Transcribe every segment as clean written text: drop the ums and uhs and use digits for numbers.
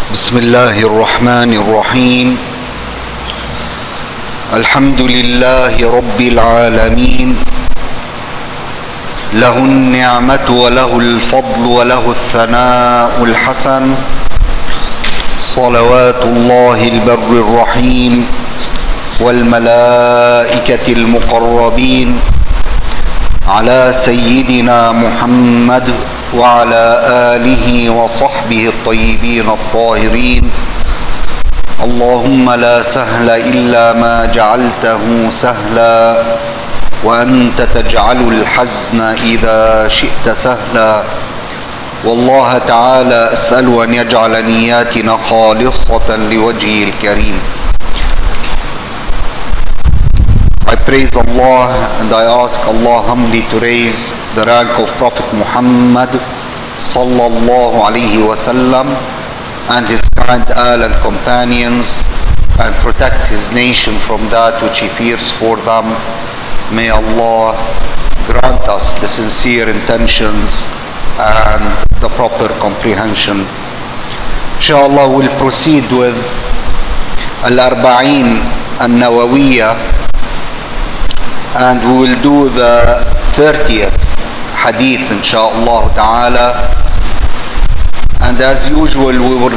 بسم الله الرحمن الرحيم. الحمد لله رب العالمين، له النعمة وله الفضل وله الثناء الحسن، صلوات الله البر الرحيم والملائكة المقربين على سيدنا محمد وعلى آله وصحبه الطيبين الطاهرين. اللهم لا سهل إلا ما جعلته سهلا وأنت تجعل الحزن إذا شئت سهلا. والله تعالى أسأل أن يجعل نياتنا خالصة لوجهه الكريم. I praise Allah and I ask Allah humbly to raise the rank of Prophet Muhammad sallallahu alaihi wasallam and his kind al and companions, and protect his nation from that which he fears for them. May Allah grant us the sincere intentions and the proper comprehension. Inshallah, we'll proceed with Al-Arba'in An-Nawawiyya, and we will do the 30th hadith inshaAllah ta'ala. And as usual, we will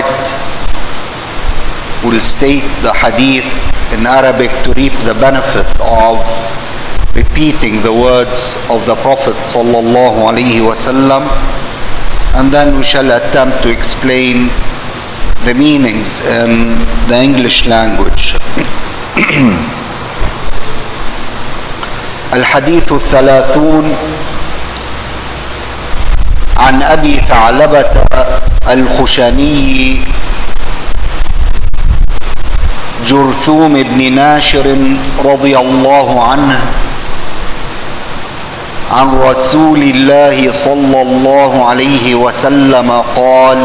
state the hadith in Arabic to reap the benefit of repeating the words of the Prophet sallallahu alaihi wasallam, and then we shall attempt to explain the meanings in the English language. الحديث الثلاثون عن أبي ثعلبة الخشني جرثوم بن ناشر رضي الله عنه عن رسول الله صلى الله عليه وسلم قال: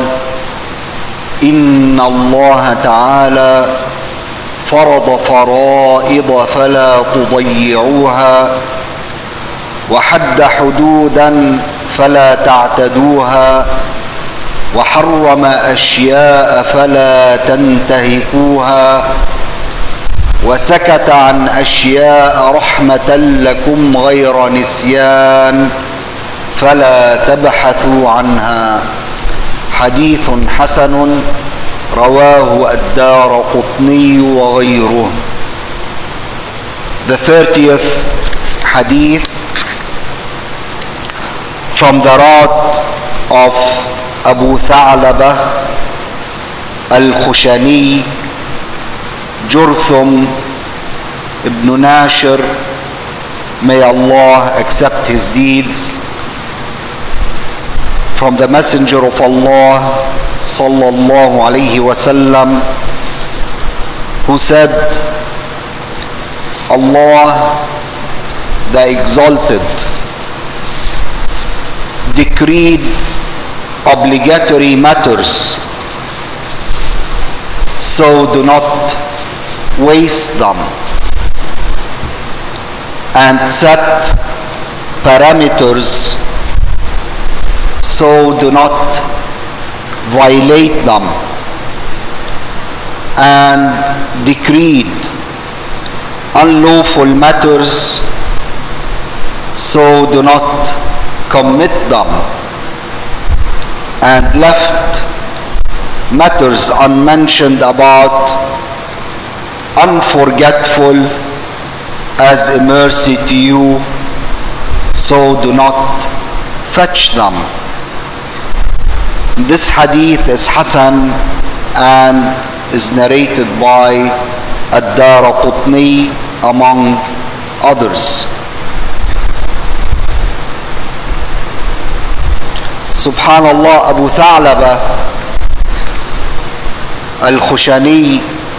إن الله تعالى فرض فرائض فلا تضيعوها، وحد حدودا فلا تعتدوها، وحرم أشياء فلا تنتهكوها، وسكت عن أشياء رحمة لكم غير نسيان فلا تبحثوا عنها. حديث حسن رواه الدارقطني وغيره. The 30th hadith from the route of Abu Tha'laba al-Khushani, Jurthum ibn Nashir, may Allah accept his deeds, from the Messenger of Allah sallallahu alayhi wasallam, who said, Allah the Exalted decreed obligatory matters, so do not waste them, and set parameters, so do not violate them, and decreed unlawful matters, so do not commit them, and left matters unmentioned about, unforgetful as a mercy to you, so do not fetch them. This hadith is Hasan and is narrated by Ad-Daraqutni among others. Subhanallah, Abu Tha'laba al-Khushani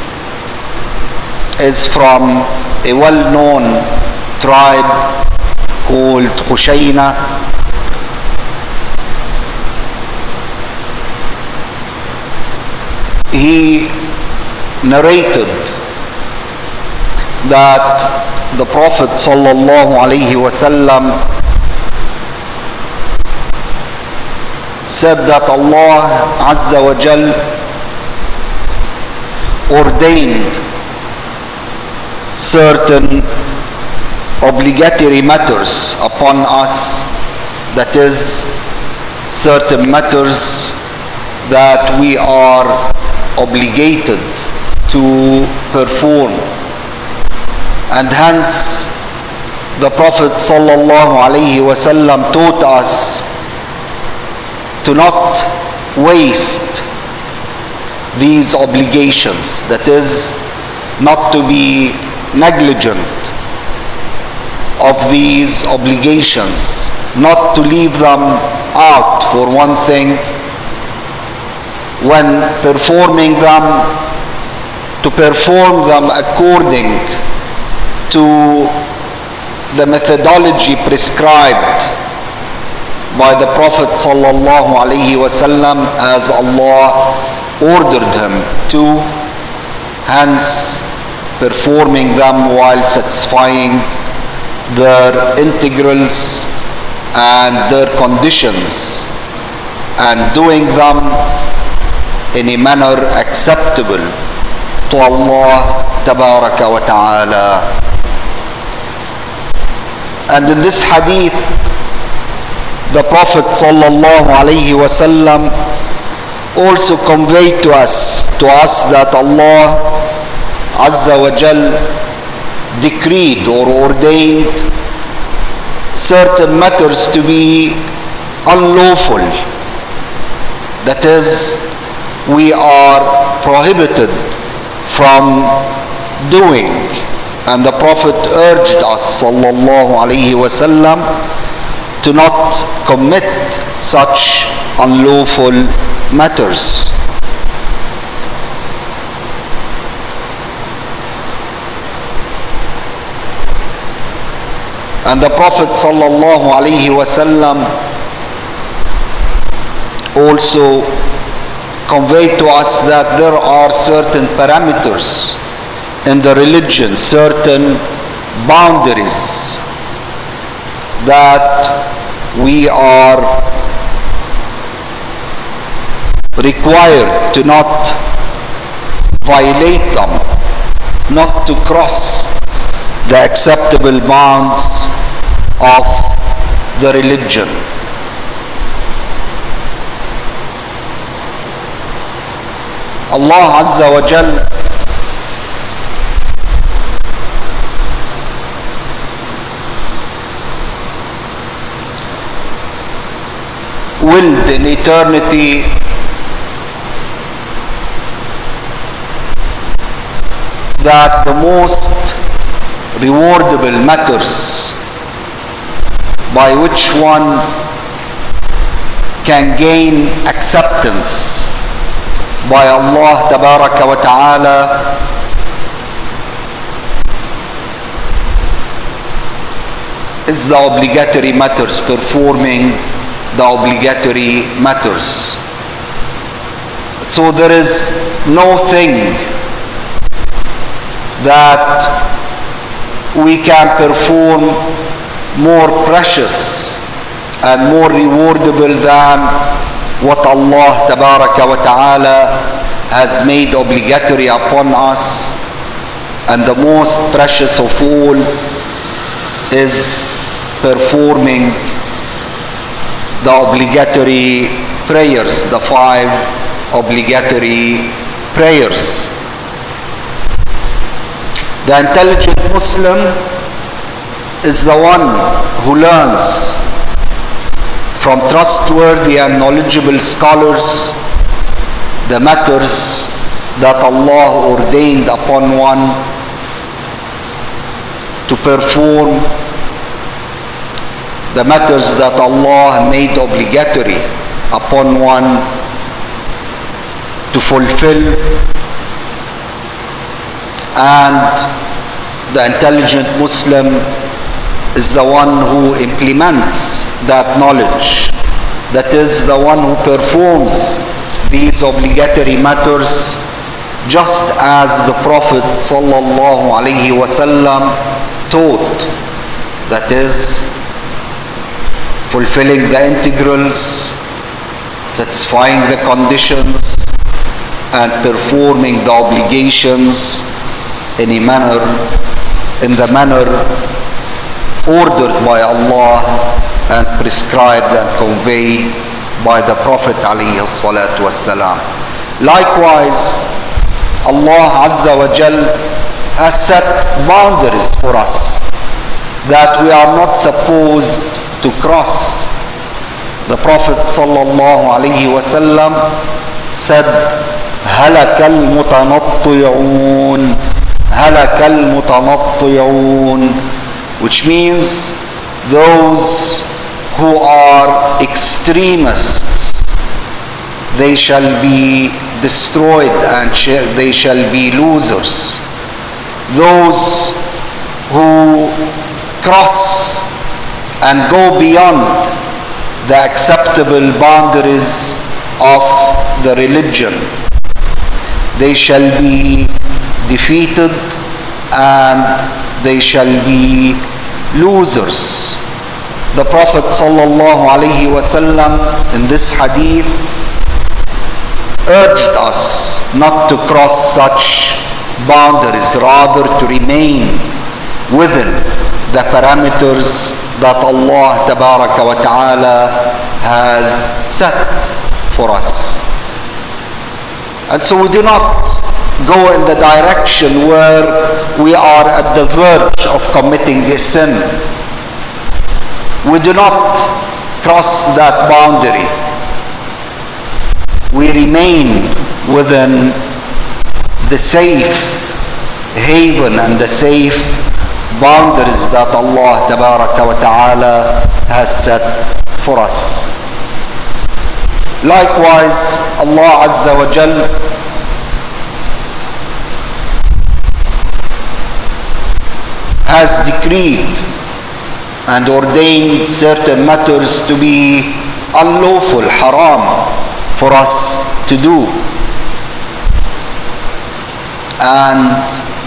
is from a well-known tribe called Khushayna. He narrated that the Prophet sallallahu alaihi wasallam said that Allah Azza wa Jal ordained certain obligatory matters upon us, that is, certain matters that we are obligated to perform. And hence the Prophet ﷺ taught us to not waste these obligations, that is, not to be negligent of these obligations, not to leave them out for one thing when performing them, to perform them according to the methodology prescribed by the Prophet ﷺ as Allah ordered him to, hence performing them while satisfying their integrals and their conditions, and doing them in a manner acceptable to Allah Tabaraka wa Ta'ala. And in this hadith, the Prophet ﷺ also conveyed to us that Allah Azza wa Jal decreed or ordained certain matters to be unlawful, that is, we are prohibited from doing, and the Prophet urged us sallallahu alaihi wasallam to not commit such unlawful matters. And the Prophet sallallahu alaihi wasallam also conveyed to us that there are certain parameters in the religion, certain boundaries that we are required to not violate them, not to cross the acceptable bounds of the religion. Allah Azza wa Jal willed in eternity that the most rewardable matters by which one can gain acceptance by Allah Tabaraka wa Ta'ala is the obligatory matters, performing the obligatory matters. So there is no thing that we can perform more precious and more rewardable than what Allah Tabaraka wa Ta'ala has made obligatory upon us. And the most precious of all is performing the obligatory prayers, the 5 obligatory prayers. The intelligent Muslim is the one who learns from trustworthy and knowledgeable scholars the matters that Allah ordained upon one to perform, the matters that Allah made obligatory upon one to fulfill. And the intelligent Muslim is the one who implements that knowledge, that is the one who performs these obligatory matters just as the Prophet sallallahu alaihi wasallam taught, that is fulfilling the integrals, satisfying the conditions, and performing the obligations in the manner ordered by Allah and prescribed and conveyed by the Prophet alayhi salatu wassalam. Likewise, Allah Azza wa Jal has set boundaries for us that we are not supposed to cross. The Prophet sallallahu alayhi wasallam said, هَلَكَ الْمُتَنَطِّعُونَ هَلَكَ الْمُتَنَطِّعُونَ, which means those who are extremists, they shall be destroyed and they shall be losers. Those who cross and go beyond the acceptable boundaries of the religion, they shall be defeated and they shall be losers. The Prophet sallallahu alaihi wasallam in this hadith urged us not to cross such boundaries, rather to remain within the parameters that Allah tabaraka wa ta'ala has set for us. And so we do not go in the direction where we are at the verge of committing a sin. We do not cross that boundary. We remain within the safe haven and the safe boundaries that Allah tabaraka wa ta'ala has set for us. Likewise, Allah Azza wa Jal has decreed and ordained certain matters to be unlawful, haram, for us to do. And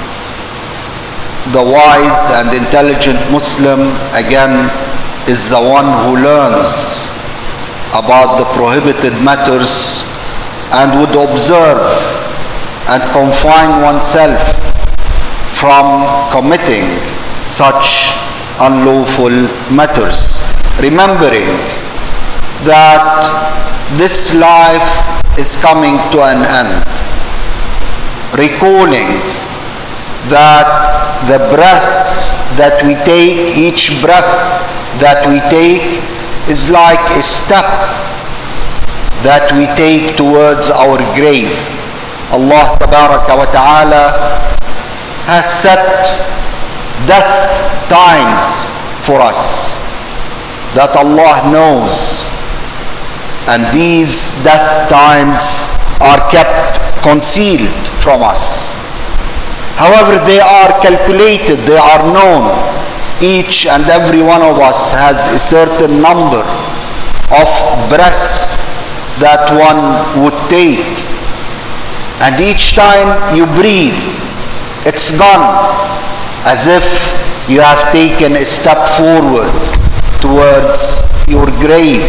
the wise and intelligent Muslim, again, is the one who learns about the prohibited matters and would observe and confine oneself from committing such unlawful matters, remembering that this life is coming to an end, recalling that the breaths that we take, each breath that we take, is like a step that we take towards our grave. Allah tabaraka wa ta'ala has set death times for us that Allah knows, and these death times are kept concealed from us. However, they are calculated, they are known. Each and every one of us has a certain number of breaths that one would take, and each time you breathe, it's gone, as if you have taken a step forward towards your grave.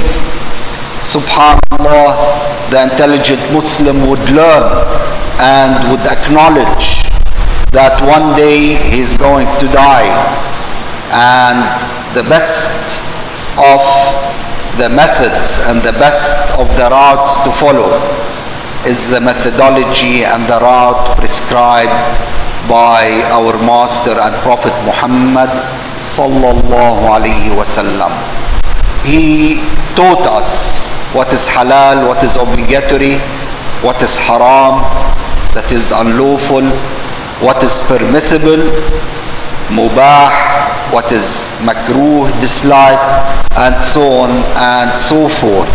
Subhanallah, the intelligent Muslim would learn and would acknowledge that one day he's going to die, and the best of the methods and the best of the routes to follow is the methodology and the route prescribed by our Master and Prophet Muhammad sallallahu alaihi wasallam. He taught us what is halal, what is obligatory, what is haram, that is unlawful, what is permissible, mubah, what is makruh, disliked, and so on and so forth.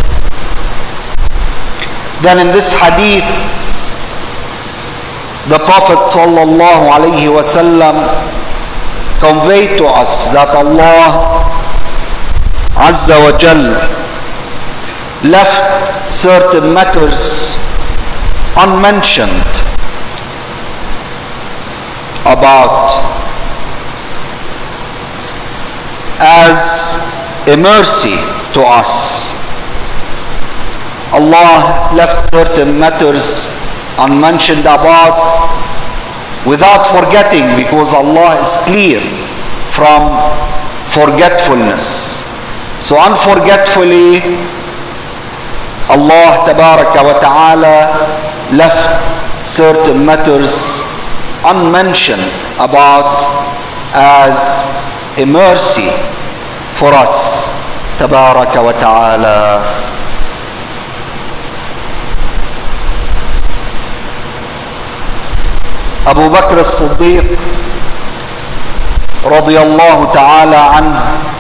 Then in this hadith, the Prophet sallallahu alaihi wasallam conveyed to us that Allah Azza wa Jal left certain matters unmentioned about as a mercy to us. Allah left certain matters unmentioned about, without forgetting, because Allah is clear from forgetfulness. So unforgetfully, Allah Tabaraka wa Ta'ala left certain matters unmentioned about as a mercy for us, Tabaraka wa Ta'ala. Abu Bakr as-Siddiq radiyallahu ta'ala anhu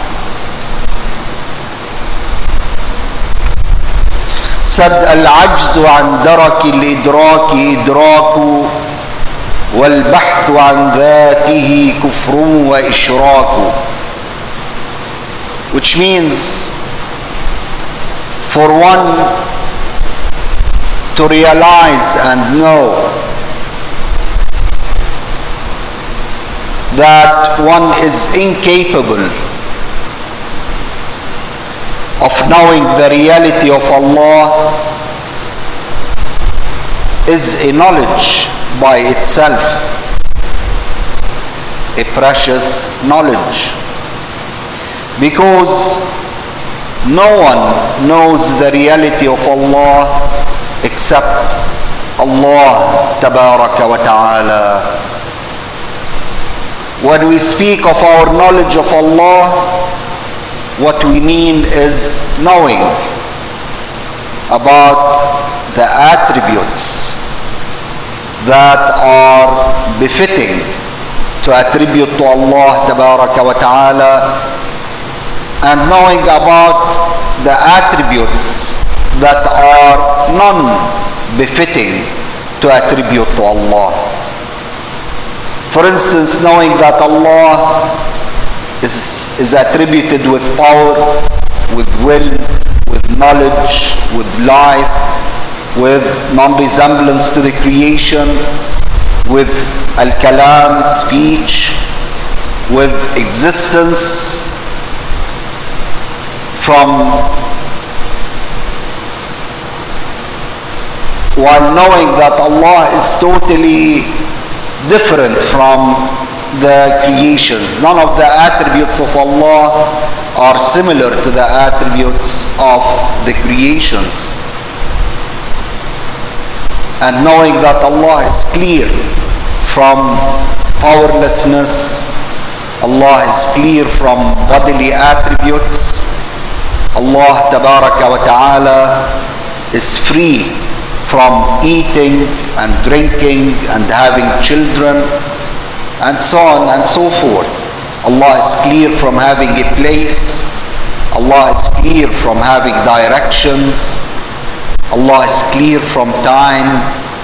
said, "Al-ajzu an daraki al-idraki idraku wal-bahthu an dhatihi kufrun wa ishraku," which means for one to realize and know that one is incapable of knowing the reality of Allah is a knowledge by itself, a precious knowledge, because no one knows the reality of Allah except Allah Tabaraka wa Ta'ala. When we speak of our knowledge of Allah, what we mean is knowing about the attributes that are befitting to attribute to Allah Tabaraka wa Ta'ala, and knowing about the attributes that are non-befitting to attribute to Allah. For instance, knowing that Allah is attributed with power, with will, with knowledge, with life, with non-resemblance to the creation, with al-kalam, speech, with existence, while knowing that Allah is totally different from the creations. None of the attributes of Allah are similar to the attributes of the creations. And knowing that Allah is clear from powerlessness, Allah is clear from bodily attributes, Allah Tabaraka wa Ta'ala is free from eating and drinking and having children and so on and so forth. Allah is clear from having a place. Allah is clear from having directions. Allah is clear from time.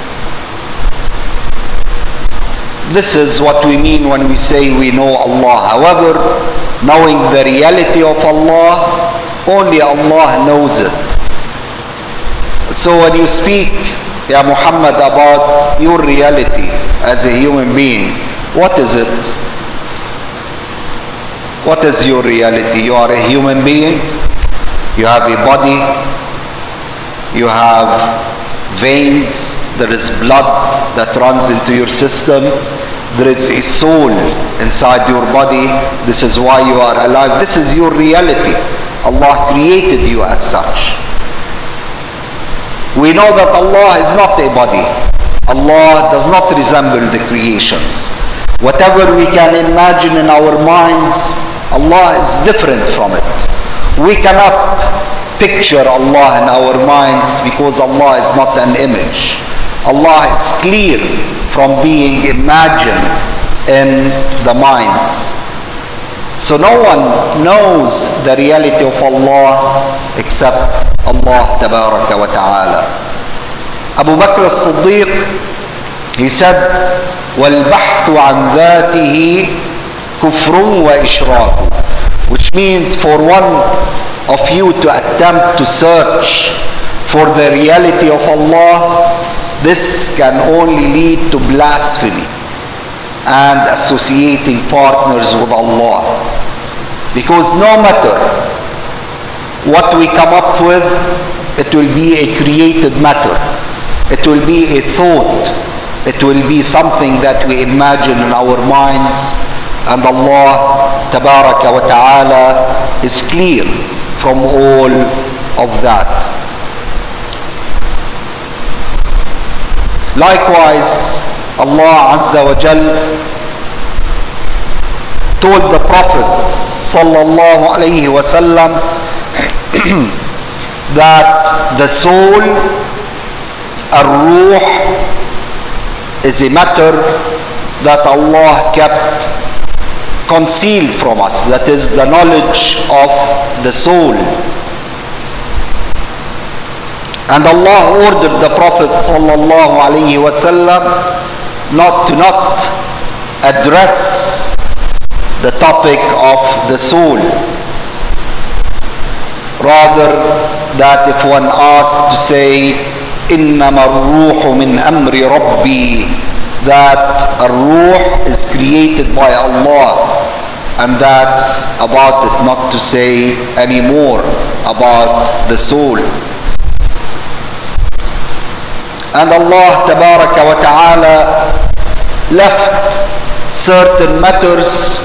This is what we mean when we say we know Allah. However, knowing the reality of Allah, only Allah knows it. So when you speak, Ya Muhammad, about your reality as a human being, what is it? What is your reality? You are a human being. You have a body. You have veins. There is blood that runs into your system. There is a soul inside your body. This is why you are alive. This is your reality. Allah created you as such. We know that Allah is not a body. Allah does not resemble the creations. Whatever we can imagine in our minds, Allah is different from it. We cannot picture Allah in our minds because Allah is not an image. Allah is clear from being imagined in the minds. So no one knows the reality of Allah except Allah Tabaraka wa Ta'ala. Abu Bakr as-Siddiq, he said, وَالْبَحْثُ عَنْ ذَاتِهِ كُفْرٌ وَإِشْرَاكٌ, which means for one of you to attempt to search for the reality of Allah, this can only lead to blasphemy and associating partners with Allah. Because no matter what we come up with, it will be a created matter. It will be a thought. It will be something that we imagine in our minds. And Allah Tabaraka wa Ta'ala is clear from all of that. Likewise, Allah Azza wa Jal told the Prophet Sallallahu Alaihi Wasallam that the soul, ar-ruh, is a matter that Allah kept concealed from us. That is the knowledge of the soul. And Allah ordered the Prophet sallallahu alaihi wasallam not address the topic of the soul. Rather, that if one asked to say, إِنَّمَا الرُّوحُ مِنْ أَمْرِ رَبِّي, that a ruh is created by Allah, and that's about it, not to say any more about the soul. And Allah Tabaraka wa Ta'ala left certain matters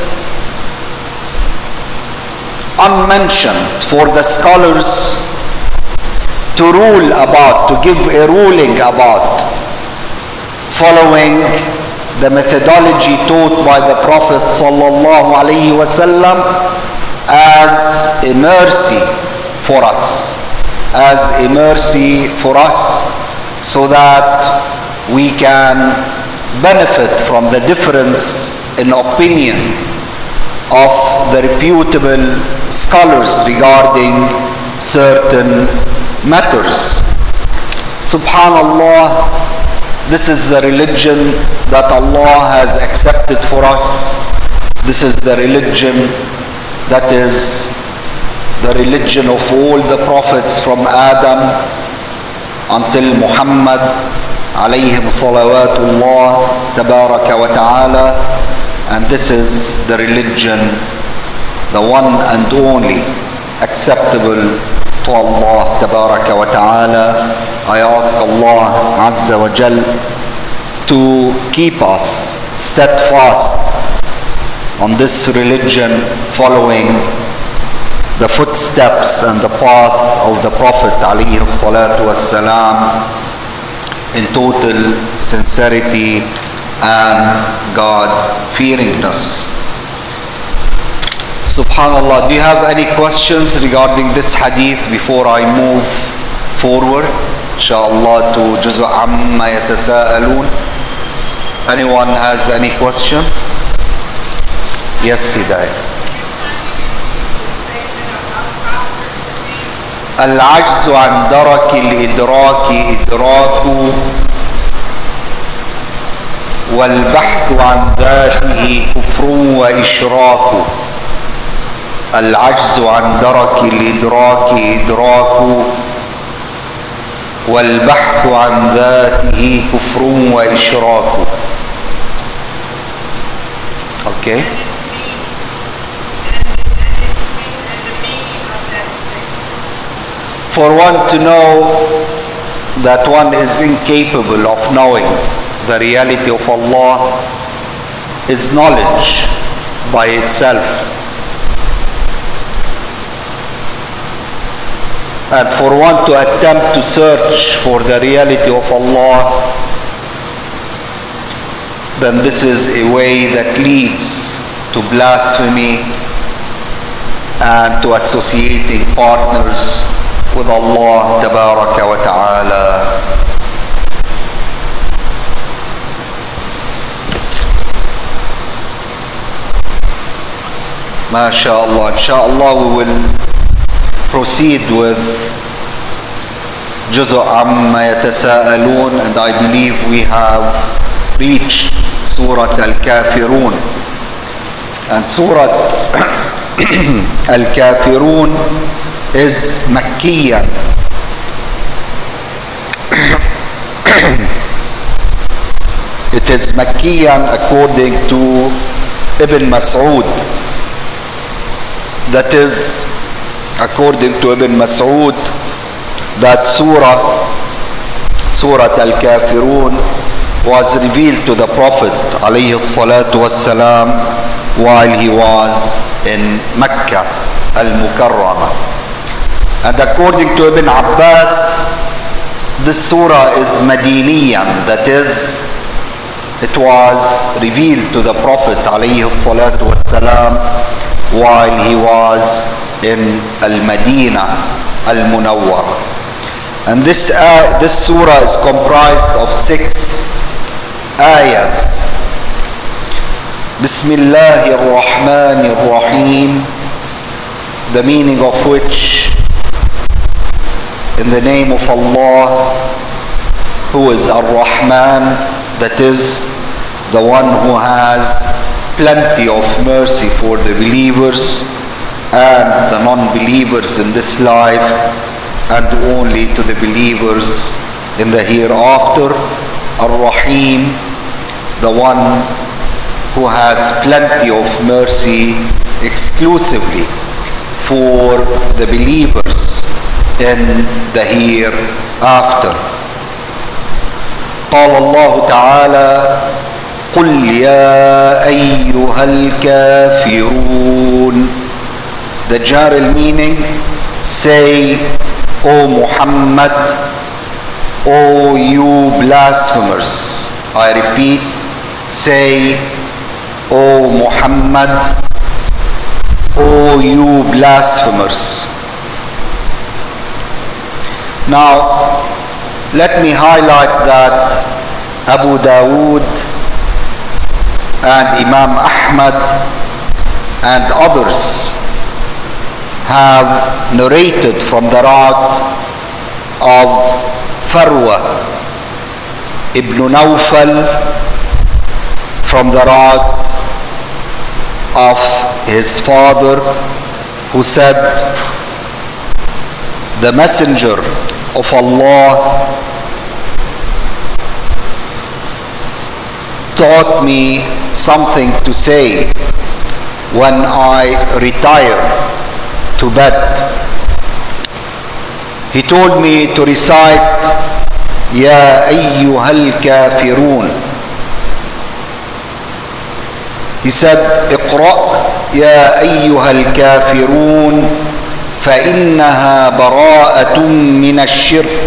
unmentioned for the scholars to rule about, to give a ruling about, following the methodology taught by the Prophet sallallahu alaihi wasallam as a mercy for us, so that we can benefit from the difference in opinion of the reputable scholars regarding certain matters. Subhanallah, this is the religion that Allah has accepted for us. This is the religion that is the religion of all the prophets from Adam until Muhammad alayhim salawatullah tabaraka wa ta'ala. And this is the religion, the one and only acceptable to Allah Tabaraka wa Ta'ala. I ask Allah Azza wa Jal to keep us steadfast on this religion, following the footsteps and the path of the Prophet alayhi salatu wassalam in total sincerity and God-fearingness. Subhanallah, do you have any questions regarding this hadith before I move forward, inshallah, to Juz' Amma Yatasa'alun? Anyone has any question? Yes, Hidayah. العجز عن درك الإدراك إدراك والبحث عن ذاته كفر وإشراك. العجز عن درك الإدراك إدراك والبحث عن ذاته كفر وإشراك. Okay. For one to know that one is incapable of knowing the reality of Allah is knowledge by itself. And for one to attempt to search for the reality of Allah, then this is a way that leads to blasphemy and to associating partners with Allah Tabaraka wa Ta'ala. MashaAllah. Inshallah we will proceed with Juz' Amma Yatasa'alun, and I believe we have reached Surah Al-Kafirun. And Surah Al-Kafirun is Makkiyan. It is Makkiyan according to Ibn Mas'ud. That is, according to Ibn Mas'ud, that Surah Al-Kafirun was revealed to the Prophet alayhi salatu wassalam while he was in Mecca al-Mukarramah. And according to Ibn Abbas, this surah is Madiniyan, that is, it was revealed to the Prophet alayhi salatu wassalam while he was in Al-Madinah al-Munawwara. And this surah is comprised of 6 ayahs. Bismillahir Rahmanir Rahim, the meaning of which, in the name of Allah, who is Ar-Rahman, that is the one who has plenty of mercy for the believers and the non-believers in this life, and only to the believers in the hereafter. Ar-Rahim, the one who has plenty of mercy exclusively for the believers in the hereafter. قال الله تعالى: قل يا أيها الكافرون. The general meaning: say, O Muhammad, O you blasphemers. I repeat, say, O Muhammad, O you blasphemers. Now, let me highlight that Abu Dawood and Imam Ahmad and others have narrated from the route of Farwa ibn Nawfal, from the route of his father, who said, the Messenger of Allah taught me something to say when I retire to bed. He told me to recite Ya ayyuhal kafirun. He said, اقرأ يا أيها الكافرون فإنها براءة من الشرك.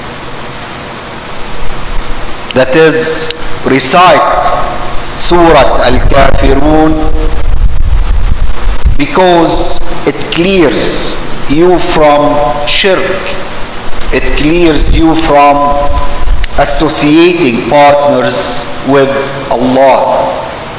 That is, recite Surah Al-Kafirun because it clears you from shirk. It clears you from associating partners with Allah.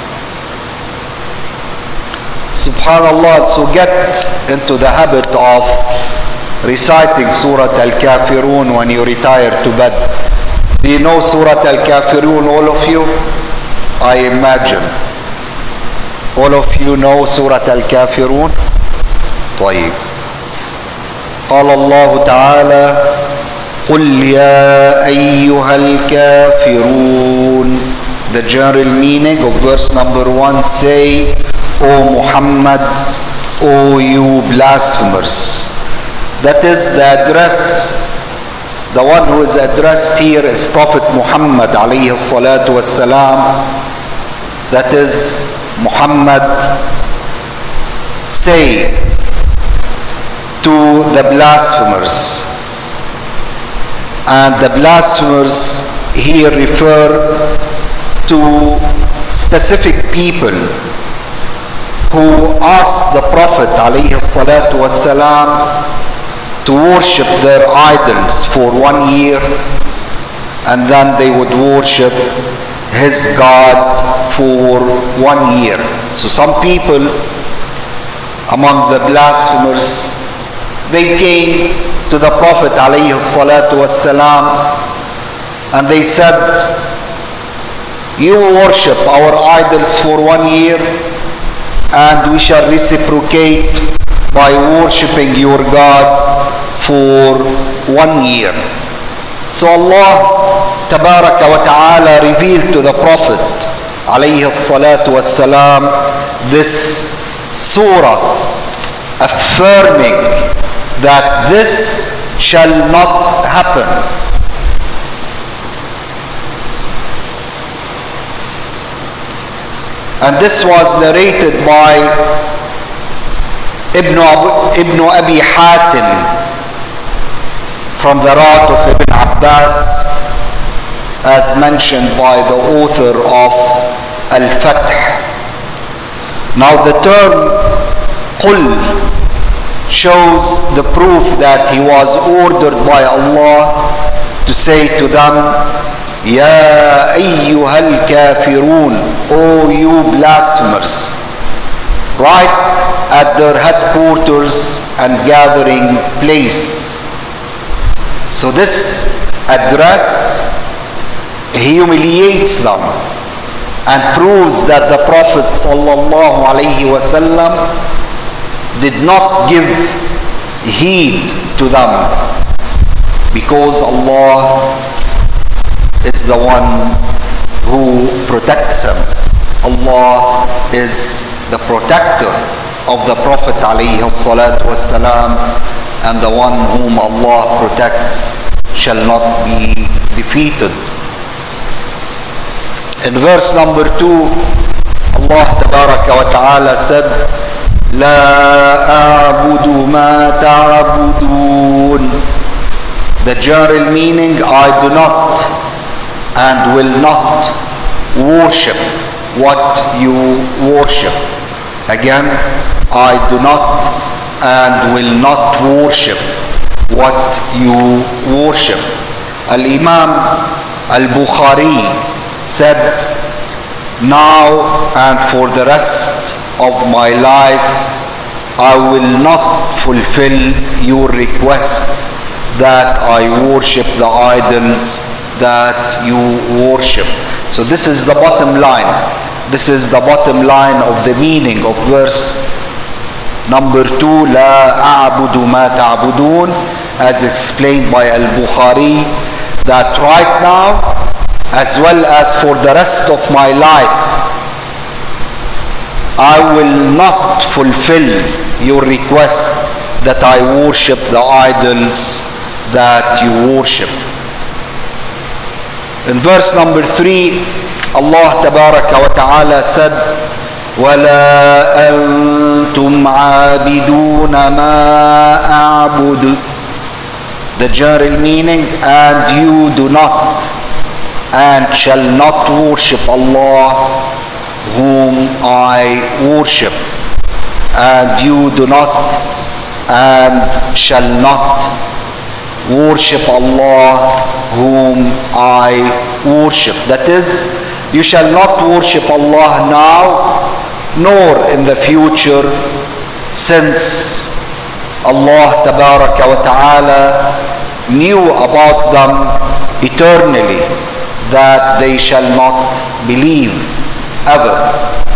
Subhanallah, so get into the habit of reciting Surah Al-Kafirun when you retire to bed. Do you know Surah Al-Kafirun, all of you? I imagine. All of you know Surah Al-Kafirun? طيب. قال الله تعالى: قل يا أيها الكافرون. The general meaning of verse number 1, say, O Muhammad, O you blasphemers. That is the address. The one who is addressed here is Prophet Muhammad alayhi salatu wassalam. That is, Muhammad, say to the blasphemers. And the blasphemers here refer to specific people who asked the Prophet alayhi salatu wassalam to worship their idols for 1 year, and then they would worship his God for 1 year. So some people among the blasphemers, they came to the Prophet alayhi salatu wassalam and they said, you worship our idols for 1 year and we shall reciprocate by worshipping your God for 1 year. So Allah Tabaraka wa Ta'ala revealed to the Prophet alayhi salatu wassalam this surah affirming that this shall not happen. And this was narrated by Ibn Abi Hatim from the route of Ibn Abbas, as mentioned by the author of Al-Fath. Now the term Qul shows the proof that he was ordered by Allah to say to them, Ya ayyuhal kafirun, O you blasphemers, right at their headquarters and gathering place. So this address humiliates them and proves that the Prophet sallallahu alaihi wasallam did not give heed to them, because Allah is the one who protects him. Allah is the protector of the Prophet alayhi salatu wassalam, and the one whom Allah protects shall not be defeated. In verse number 2, Allah tabaraka wa ta'ala said, La a'budu ma ta'budun. The general meaning, I do not and will not worship what you worship. Again, I do not and will not worship what you worship. Al-Imam Al-Bukhari said, now and for the rest of my life, I will not fulfill your request that I worship the idols that you worship. So this is the bottom line. This is the bottom line of the meaning of verse number 2, La a'budu ma ta'budun, as explained by Al-Bukhari, that right now, as well as for the rest of my life, I will not fulfill your request that I worship the idols that you worship. In verse number 3, Allah tabaraka wa ta'ala said, وَلَا أَنْتُمْ عَابِدُونَ مَا أَعْبُدُ. The general meaning, and you do not and shall not worship Allah whom I worship, and you do not and shall not worship Allah whom I worship. That is, you shall not worship Allah now nor in the future, since Allah tabaraka wa ta'ala knew about them eternally that they shall not believe ever.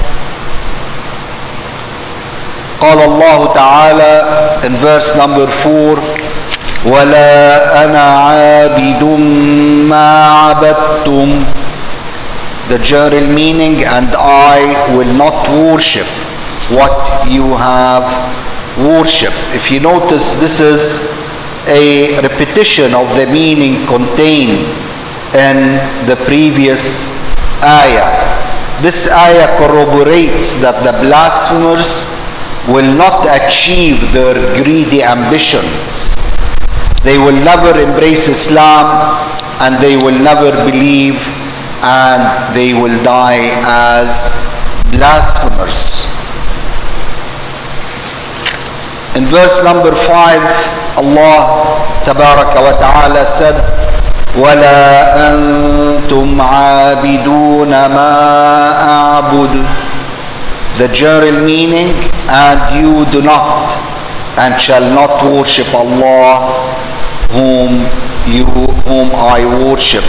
قال الله تعالى in verse number 4, وَلَا أَنَا عَابِدٌ مَا عَبَدتُّمْ. The general meaning, and I will not worship what you have worshipped. If you notice, this is a repetition of the meaning contained in the previous ayah. This ayah corroborates that the blasphemers will not achieve their greedy ambitions. They will never embrace Islam, and they will never believe, and they will die as blasphemers. In verse number 5, Allah tabaraka wa ta'ala said, وَلَا أَنْتُمْ عَابِدُونَ مَا أَعْبُدُ. The general meaning, and you do not and shall not worship Allah whom I worship.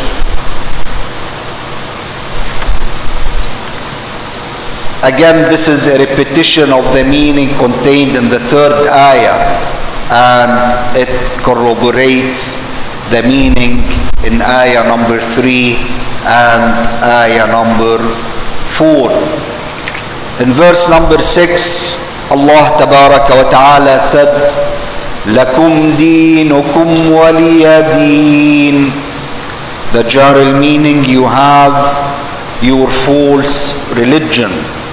Again, this is a repetition of the meaning contained in the third ayah, and it corroborates the meaning in ayah number 3 and ayah number 4. In verse number 6, Allah tabaraka wa ta'ala said, لَكُمْ دِينُكُمْ وَلِيَ دِينٌ. The general meaning, you have your false religion,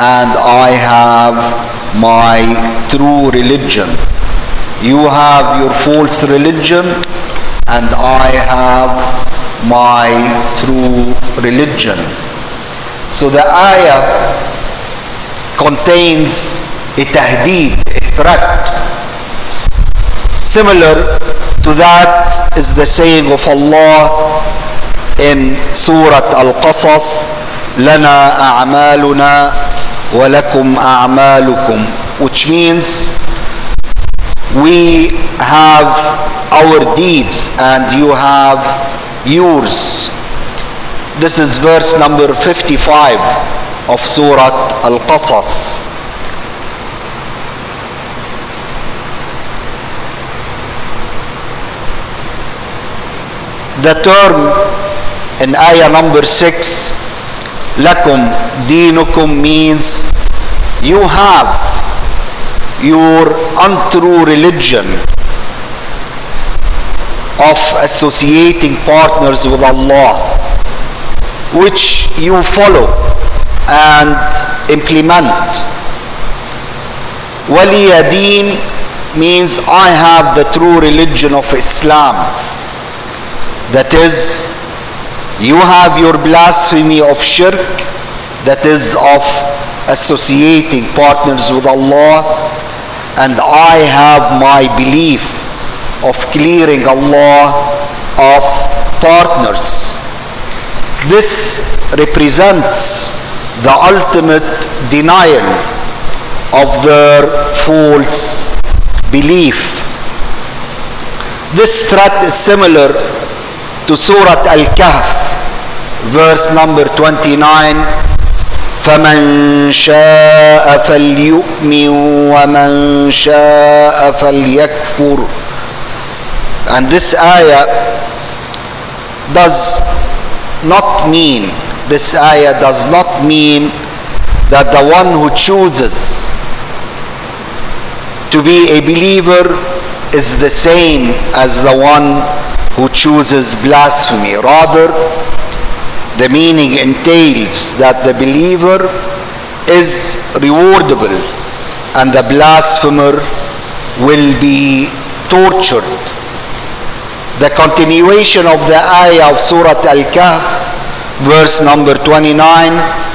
and I have my true religion. You have your false religion, and I have my true religion. So the ayah contains a tahdeed, a threat. Similar to that is the saying of Allah in Surah Al-Qasas, لَنَا أَعْمَالُنَا وَلَكُمْ أَعْمَالُكُمْ, which means we have our deeds and you have yours. This is verse number 55 of Surah Al-Qasas. The term in ayah number 6, lakum dinukum, means you have your untrue religion of associating partners with Allah, which you follow and implement. Waliya deen means I have the true religion of Islam. That is, you have your blasphemy of shirk, that is of associating partners with Allah, and I have my belief of clearing Allah of partners. This represents the ultimate denial of their false belief. This threat is similar to Surah Al-Kahf, verse number 29, فَمَنْ شَاءَ فَلْيُؤْمِنْ وَمَنْ شَاءَ فَلْيَكْفُرْ. And this ayah does not mean that the one who chooses to be a believer is the same as the one who chooses blasphemy. Rather, the meaning entails that the believer is rewardable and the blasphemer will be tortured. The continuation of the ayah of Surah Al-Kahf, verse number 29,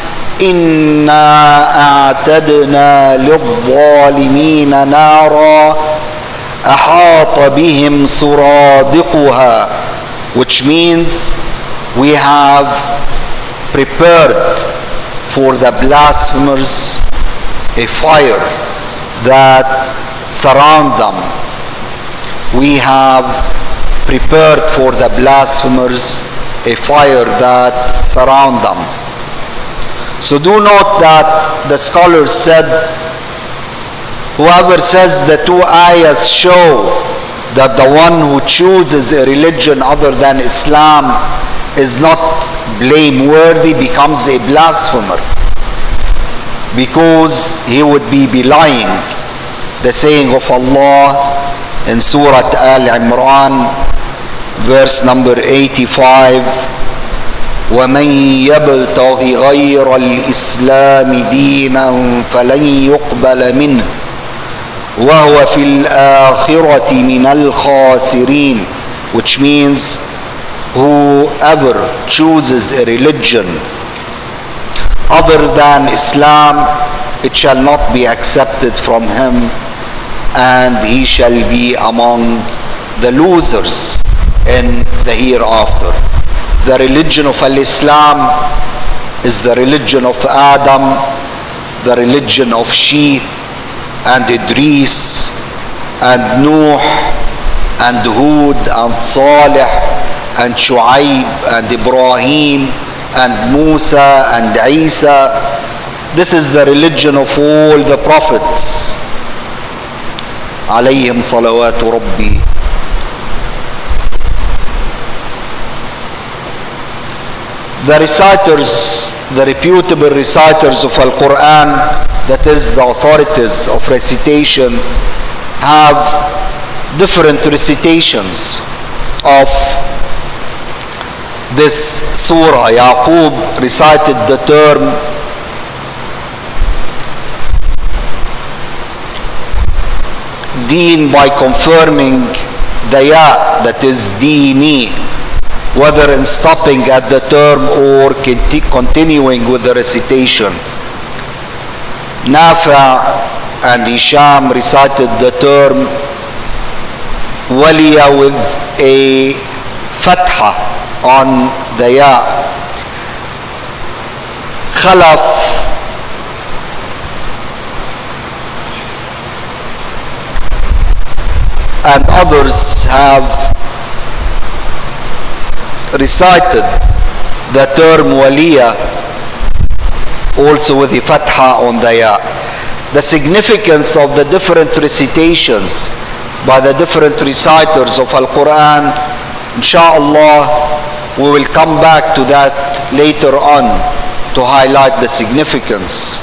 إِنَّا أَعْتَدْنَا لِلظَّالِمِينَ نَارًا أحاط بهم سرادقها, which means we have prepared for the blasphemers a fire that surround them. We have prepared for the blasphemers a fire that surround them. So do note that the scholars said, whoever says the two ayahs show that the one who chooses a religion other than Islam is not blameworthy becomes a blasphemer, because he would be belying the saying of Allah in Surah Al-Imran, verse number 85, وَمَنْ يَبْتَغِ غَيْرَ الْإِسْلَامِ دِينًا فَلَنْ يُقْبَلَ مِنْهُ وَهُوَ فِي الْآخِرَةِ مِنَ الْخَاسِرِينَ, which means whoever chooses a religion other than Islam, it shall not be accepted from him, and he shall be among the losers in the hereafter. The religion of Al-Islam is the religion of Adam, the religion of Sheeth and Idris and Nuh and Hud and Salih and Shu'aib and Ibrahim and Musa and Isa. This is the religion of all the prophets, alayhim salawatu rabbi. The reciters, the reputable reciters of Al-Quran, that is the authorities of recitation, have different recitations of this surah. Yaqub recited the term deen by confirming the ya, that is dini, whether in stopping at the term or continuing with the recitation. Nafi' and Hisham recited the term waliya with a fatha on the ya. Khalaf and others have recited the term waliya also with the fatha on the ya. The significance of the different recitations by the different reciters of Al-Quran, inshallah, we will come back to that later on to highlight the significance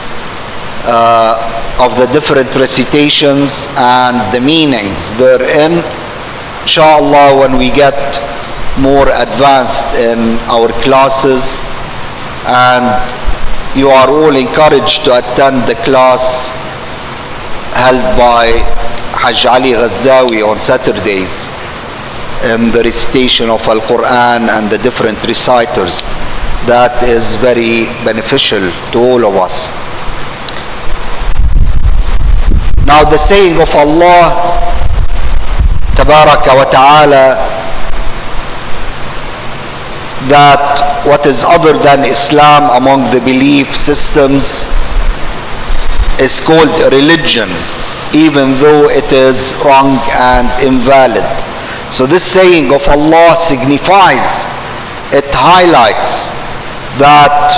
of the different recitations and the meanings therein, inshallah, when we get more advanced in our classes. And you are all encouraged to attend the class held by Hajj Ali Ghazawi on Saturdays in the recitation of Al-Quran and the different reciters. That is very beneficial to all of us. Now the saying of Allah Tabaraka wa Ta'ala that what is other than Islam among the belief systems is called religion, even though it is wrong and invalid. So this saying of Allah signifies, it highlights that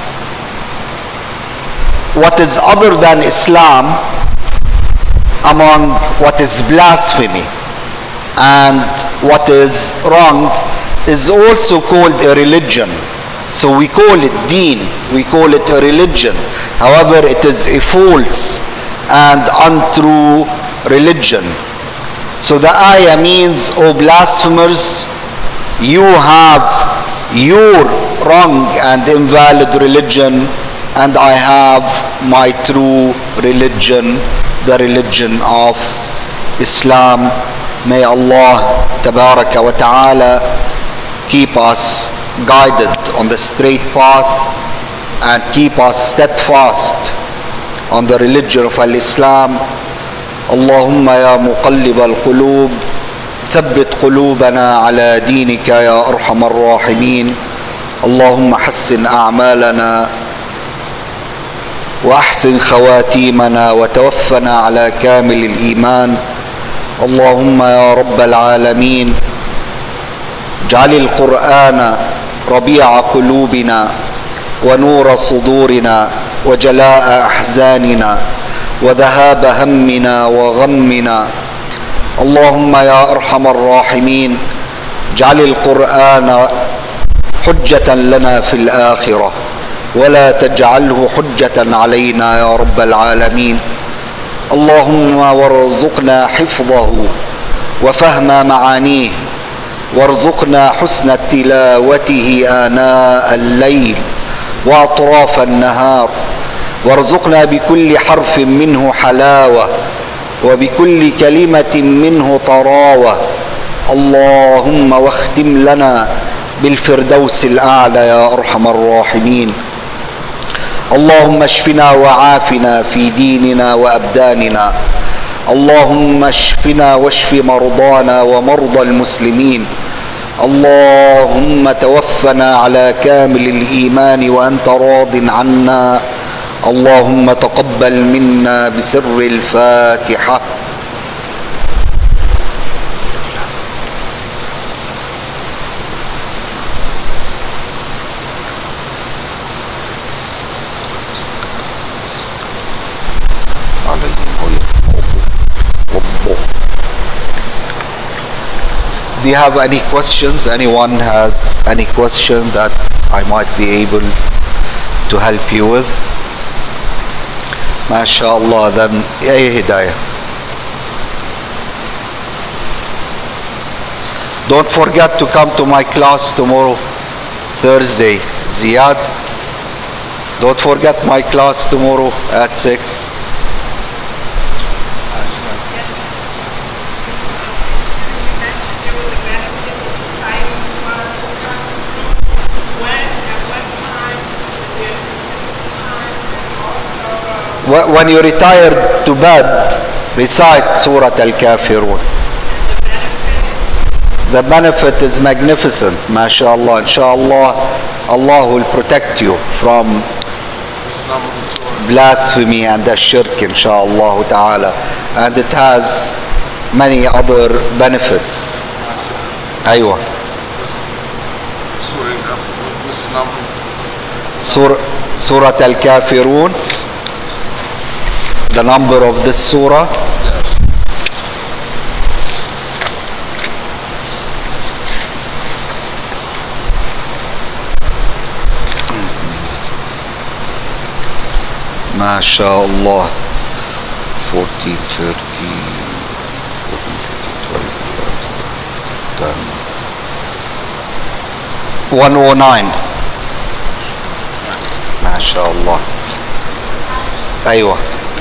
what is other than Islam among what is blasphemy and what is wrong is also called a religion. So we call it deen, we call it a religion. However, it is a false and untrue religion. So the ayah means, O blasphemers, you have your wrong and invalid religion, and I have my true religion, the religion of Islam. May Allah Tabaraka wa Ta'ala keep us guided on the straight path and keep us steadfast on the religion of Al-Islam. Allahumma ya muqallib al-qulub thabbit qulubana ala dinika ya arhamar rahimin. Allahumma hassin a'malana wa ahsin khawatimana wa tawaffana ala kamil al-iman. Allahumma ya rabbal alamin, اجعل القرآن ربيع قلوبنا ونور صدورنا وجلاء أحزاننا وذهاب همنا وغمنا. اللهم يا أرحم الراحمين اجعل القرآن حجة لنا في الآخرة ولا تجعله حجة علينا يا رب العالمين. اللهم وارزقنا حفظه وفهم معانيه وارزقنا حسن تلاوته آناء الليل وأطراف النهار، وارزقنا بكل حرف منه حلاوة وبكل كلمة منه طراوة. اللهم واختم لنا بالفردوس الأعلى يا أرحم الراحمين. اللهم اشفنا وعافنا في ديننا وأبداننا. اللهم اشفنا واشف مرضانا ومرضى المسلمين. اللهم توفنا على كامل الإيمان وأنت راض عنا. اللهم تقبل منا بسر الفاتحة. Do you have any questions? Anyone has any question that I might be able to help you with? MashaAllah, then ya Hidayah. Don't forget to come to my class tomorrow, Thursday. Ziyad, don't forget my class tomorrow at 6. when you retire to bed, recite Surah Al-Kafirun. The benefit is magnificent, mashallah. Inshallah, Allah will protect you from blasphemy and the shirk, inshallah ta'ala. And it has many other benefits. Aywa. Surah Al-Kafirun, the number of this surah. MashaAllah. 14, 13, 14, 15, 12, 109. MashaAllah. Aywa.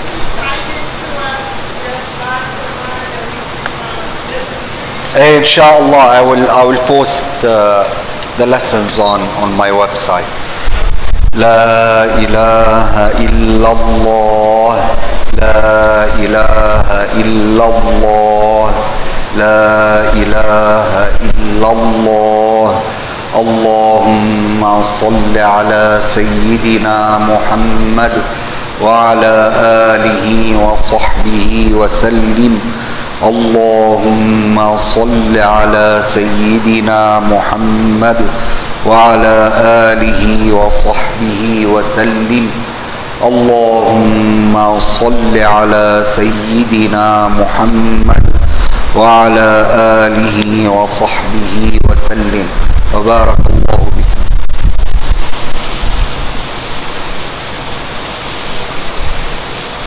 Inshallah, I will post the lessons on my website. La ilaha illallah, la ilaha illallah, la ilaha illallah. Allahumma salli ala Sayyidina Muhammad wa ala alihi wa sahbihi wa sallim. Allahumma salli ala Sayyidina Muhammad وعلى آله وصحبه وسلم. اللهم صل على سيدنا محمد وعلى آله وصحبه وسلم. وبارك الله